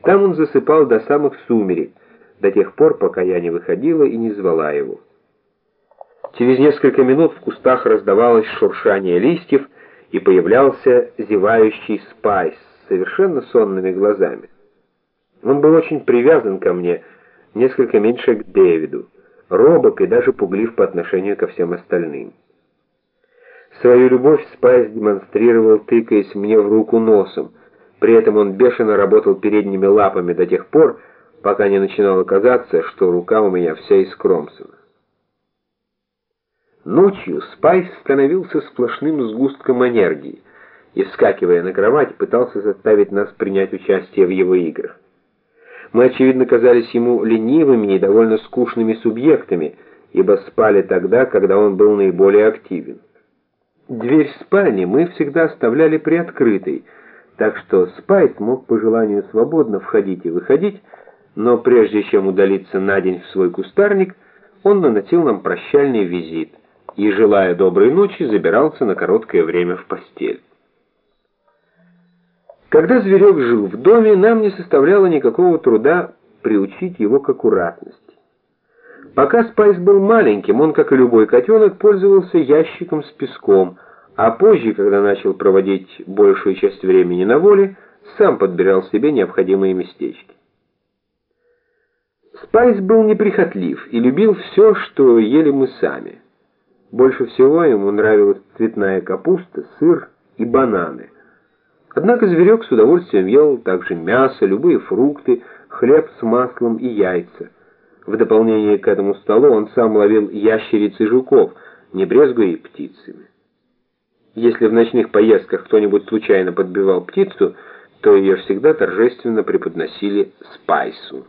Там он засыпал до самых сумерек, до тех пор, пока я не выходила и не звала его. Через несколько минут в кустах раздавалось шуршание листьев, и появлялся зевающий Спайс с совершенно сонными глазами. Он был очень привязан ко мне, несколько меньше к Дэвиду, робок и даже пуглив по отношению ко всем остальным. Свою любовь Спайс демонстрировал, тыкаясь мне в руку носом. При этом он бешено работал передними лапами до тех пор, пока не начинало казаться, что рука у меня вся искромсана. Ночью Спайс становился сплошным сгустком энергии и, вскакивая на кровать, пытался заставить нас принять участие в его играх. Мы, очевидно, казались ему ленивыми и довольно скучными субъектами, ибо спали тогда, когда он был наиболее активен. Дверь спальни мы всегда оставляли приоткрытой, так что Спайс мог по желанию свободно входить и выходить, но прежде чем удалиться на день в свой кустарник, он наносил нам прощальный визит и, желая доброй ночи, забирался на короткое время в постель. Когда зверек жил в доме, нам не составляло никакого труда приучить его к аккуратности. Пока Спайс был маленьким, он, как и любой котенок, пользовался ящиком с песком, а позже, когда начал проводить большую часть времени на воле, сам подбирал себе необходимые местечки. Спайс был неприхотлив и любил все, что ели мы сами. Больше всего ему нравилась цветная капуста, сыр и бананы. Однако зверек с удовольствием ел также мясо, любые фрукты, хлеб с маслом и яйца. В дополнение к этому столу он сам ловил ящериц и жуков, не брезгуя и птицами. Если в ночных поездках кто-нибудь случайно подбивал птицу, то ее всегда торжественно преподносили Спайсу.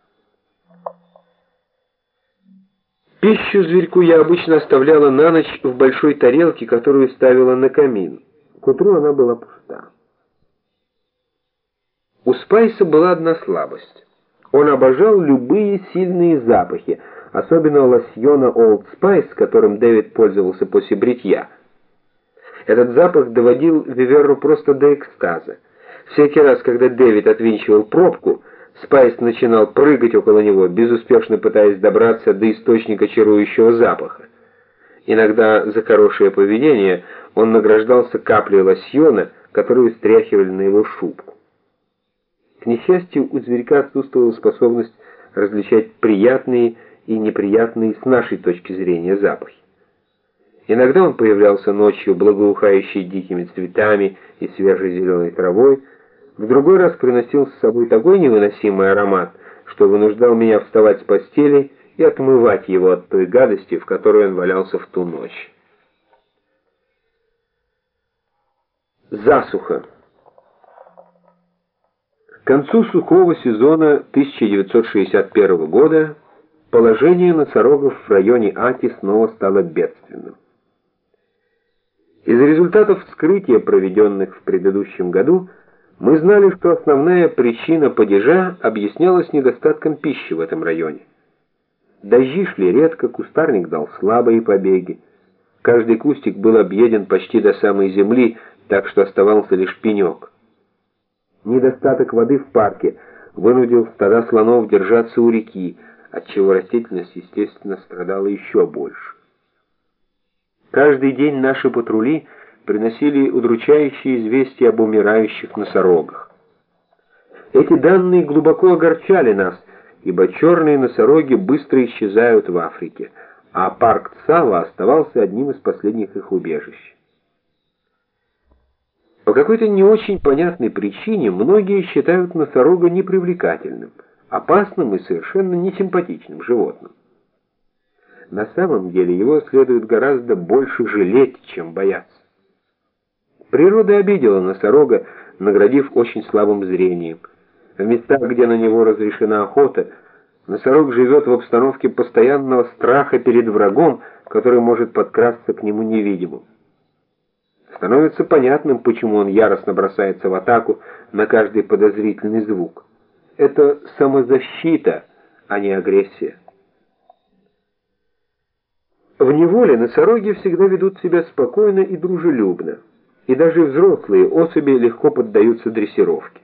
Пищу зверьку я обычно оставляла на ночь в большой тарелке, которую ставила на камин. К утру она была пуста. У Спайса была одна слабость. Он обожал любые сильные запахи, особенно лосьона Old Spice, которым Дэвид пользовался после бритья. Этот запах доводил Виверну просто до экстаза. Всякий раз, когда Дэвид отвинчивал пробку, Спайс начинал прыгать около него, безуспешно пытаясь добраться до источника чарующего запаха. Иногда за хорошее поведение он награждался каплей лосьона, которую стряхивали на его шубку. К несчастью, у зверька отсутствовала способность различать приятные и неприятные с нашей точки зрения запахи. Иногда он появлялся ночью, благоухающий дикими цветами и свежей зеленой травой, в другой раз приносил с собой такой невыносимый аромат, что вынуждал меня вставать с постели и отмывать его от той гадости, в которой он валялся в ту ночь. Засуха. К концу сухого сезона 1961 года положение носорогов в районе Аки снова стало бедственным. Из результатов вскрытия, проведенных в предыдущем году, мы знали, что основная причина падежа объяснялась недостатком пищи в этом районе. Дожди шли редко, кустарник дал слабые побеги. Каждый кустик был объеден почти до самой земли, так что оставался лишь пенек. Недостаток воды в парке вынудил стада слонов держаться у реки, отчего растительность, естественно, страдала еще больше. Каждый день наши патрули приносили удручающие известия об умирающих носорогах. Эти данные глубоко огорчали нас, ибо черные носороги быстро исчезают в Африке, а парк Цава оставался одним из последних их убежищ. По какой-то не очень понятной причине многие считают носорога непривлекательным, опасным и совершенно несимпатичным животным. На самом деле его следует гораздо больше жалеть, чем бояться. Природа обидела носорога, наградив очень слабым зрением. В местах, где на него разрешена охота, носорог живет в обстановке постоянного страха перед врагом, который может подкрасться к нему невидимым. Становится понятным, почему он яростно бросается в атаку на каждый подозрительный звук. Это самозащита, а не агрессия. В неволе носороги всегда ведут себя спокойно и дружелюбно, и даже взрослые особи легко поддаются дрессировке.